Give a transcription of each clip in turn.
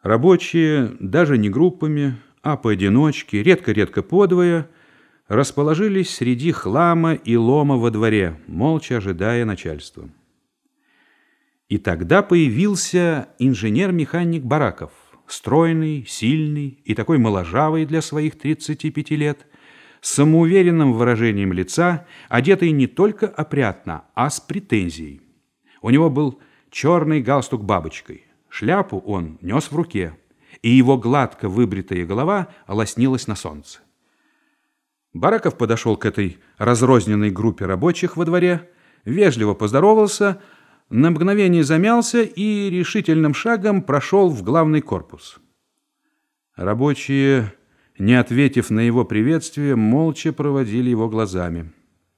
Рабочие, даже не группами, а поодиночке, редко-редко подвое, расположились среди хлама и лома во дворе, молча ожидая начальства. И тогда появился инженер-механик Бараков, стройный, сильный и такой моложавый для своих 35 лет, с самоуверенным выражением лица, одетый не только опрятно, а с претензией. У него был черный галстук бабочкой. Шляпу он нес в руке, и его гладко выбритая голова лоснилась на солнце. Бараков подошел к этой разрозненной группе рабочих во дворе, вежливо поздоровался, на мгновение замялся и решительным шагом прошел в главный корпус. Рабочие, не ответив на его приветствие, молча проводили его глазами.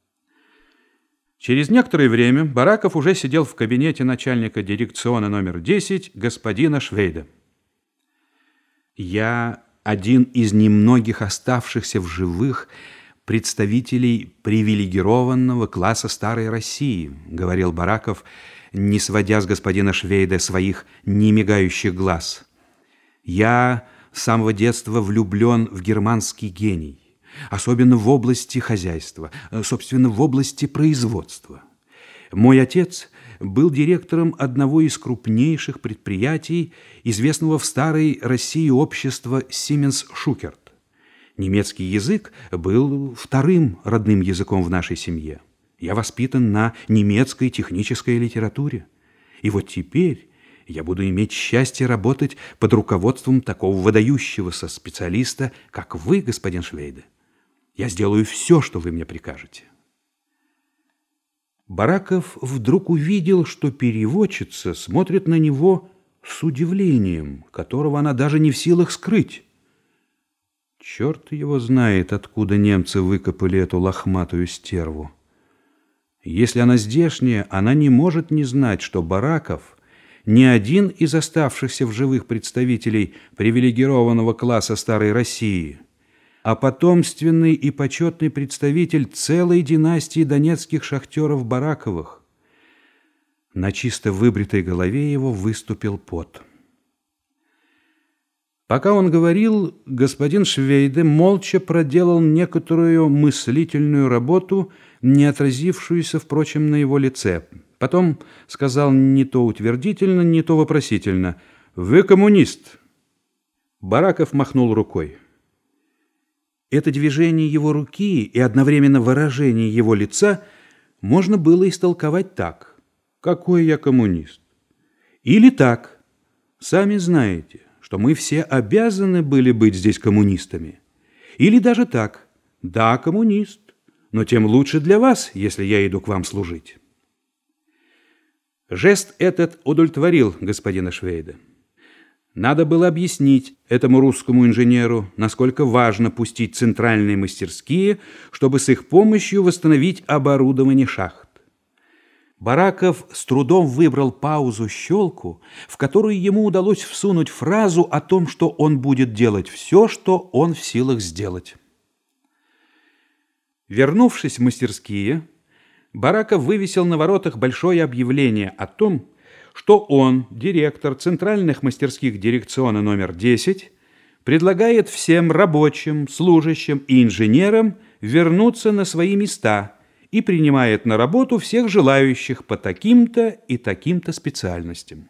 Через некоторое время Бараков уже сидел в кабинете начальника дирекциона номер 10 господина Швейда. «Я один из немногих оставшихся в живых представителей привилегированного класса старой России», говорил Бараков, не сводя с господина Швейда своих немигающих глаз. «Я с самого детства влюблен в германский гений. Особенно в области хозяйства, собственно, в области производства. Мой отец был директором одного из крупнейших предприятий, известного в старой России общества Сименс-Шукерт. Немецкий язык был вторым родным языком в нашей семье. Я воспитан на немецкой технической литературе. И вот теперь я буду иметь счастье работать под руководством такого выдающегося специалиста, как вы, господин Швейде. Я сделаю все, что вы мне прикажете». Бараков вдруг увидел, что переводчица смотрит на него с удивлением, которого она даже не в силах скрыть. Черт его знает, откуда немцы выкопали эту лохматую стерву. Если она здешняя, она не может не знать, что Бараков не один из оставшихся в живых представителей привилегированного класса старой России, а потомственный и почетный представитель целой династии донецких шахтеров Бараковых. На чисто выбритой голове его выступил пот. Пока он говорил, господин Швейде молча проделал некоторую мыслительную работу, не отразившуюся, впрочем, на его лице. Потом сказал не то утвердительно, не то вопросительно: «Вы коммунист?» Бараков махнул рукой. Это движение его руки и одновременно выражение его лица можно было истолковать так: «Какой я коммунист?» Или так: «Сами знаете, что мы все обязаны были быть здесь коммунистами». Или даже так: «Да, коммунист, но тем лучше для вас, если я иду к вам служить». Жест этот удовлетворил господина Швейда. Надо было объяснить этому русскому инженеру, насколько важно пустить центральные мастерские, чтобы с их помощью восстановить оборудование шахт. Бараков с трудом выбрал паузу-щелку, в которую ему удалось всунуть фразу о том, что он будет делать все, что он в силах сделать. Вернувшись в мастерские, Бараков вывесил на воротах большое объявление о том, что он, директор центральных мастерских дирекциона номер 10, предлагает всем рабочим, служащим и инженерам вернуться на свои места и принимает на работу всех желающих по таким-то и таким-то специальностям.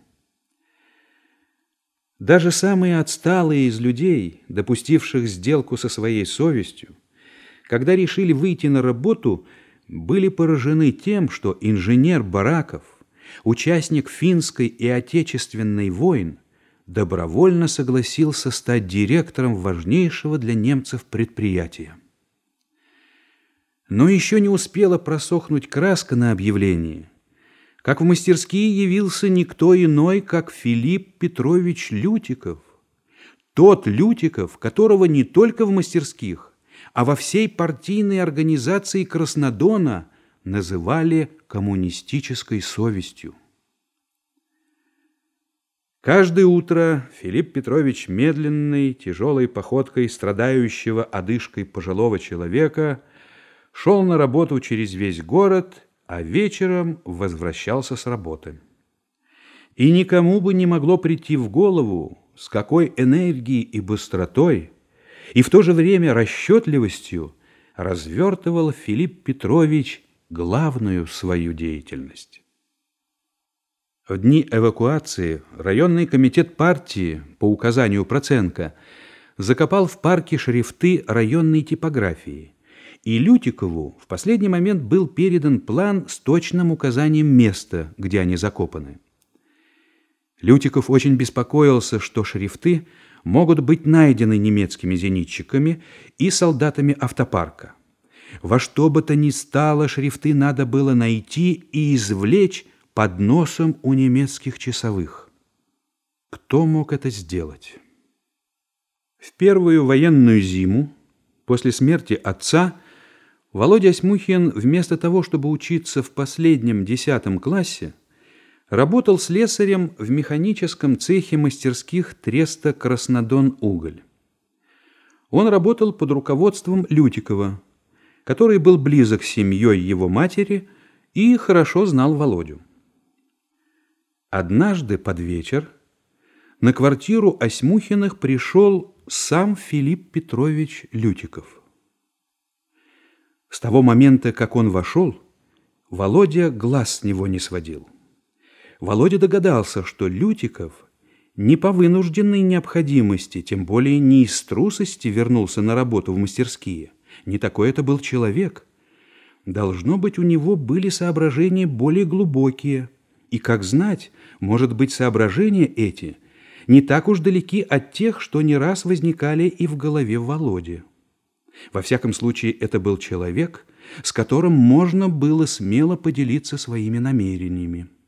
Даже самые отсталые из людей, допустивших сделку со своей совестью, когда решили выйти на работу, были поражены тем, что инженер Бараков, участник финской и отечественной войн, добровольно согласился стать директором важнейшего для немцев предприятия. Но еще не успела просохнуть краска на объявлении, как в мастерские явился никто иной, как Филипп Петрович Лютиков. Тот Лютиков, которого не только в мастерских, а во всей партийной организации Краснодона называли коммунистической совестью. Каждое утро Филипп Петрович медленной, тяжелой походкой страдающего одышкой пожилого человека шел на работу через весь город, а вечером возвращался с работы. И никому бы не могло прийти в голову, с какой энергией и быстротой, и в то же время расчетливостью развертывал Филипп Петрович главную свою деятельность. В дни эвакуации районный комитет партии по указанию Проценко закопал в парке шрифты районной типографии, и Лютикову в последний момент был передан план с точным указанием места, где они закопаны. Лютиков очень беспокоился, что шрифты могут быть найдены немецкими зенитчиками и солдатами автопарка. Во что бы то ни стало, шрифты надо было найти и извлечь под носом у немецких часовых. Кто мог это сделать? В первую военную зиму, после смерти отца, Володя Осьмухин вместо того, чтобы учиться в последнем 10 классе, работал слесарем в механическом цехе мастерских треста «Краснодон-Уголь». Он работал под руководством Лютикова, который был близок с семьей его матери и хорошо знал Володю. Однажды под вечер на квартиру Осьмухиных пришел сам Филипп Петрович Лютиков. С того момента, как он вошел, Володя глаз с него не сводил. Володя догадался, что Лютиков не по вынужденной необходимости, тем более не из трусости вернулся на работу в мастерские. Не такой это был человек. Должно быть, у него были соображения более глубокие. И, как знать, может быть, соображения эти не так уж далеки от тех, что не раз возникали и в голове Володи. Во всяком случае, это был человек, с которым можно было смело поделиться своими намерениями.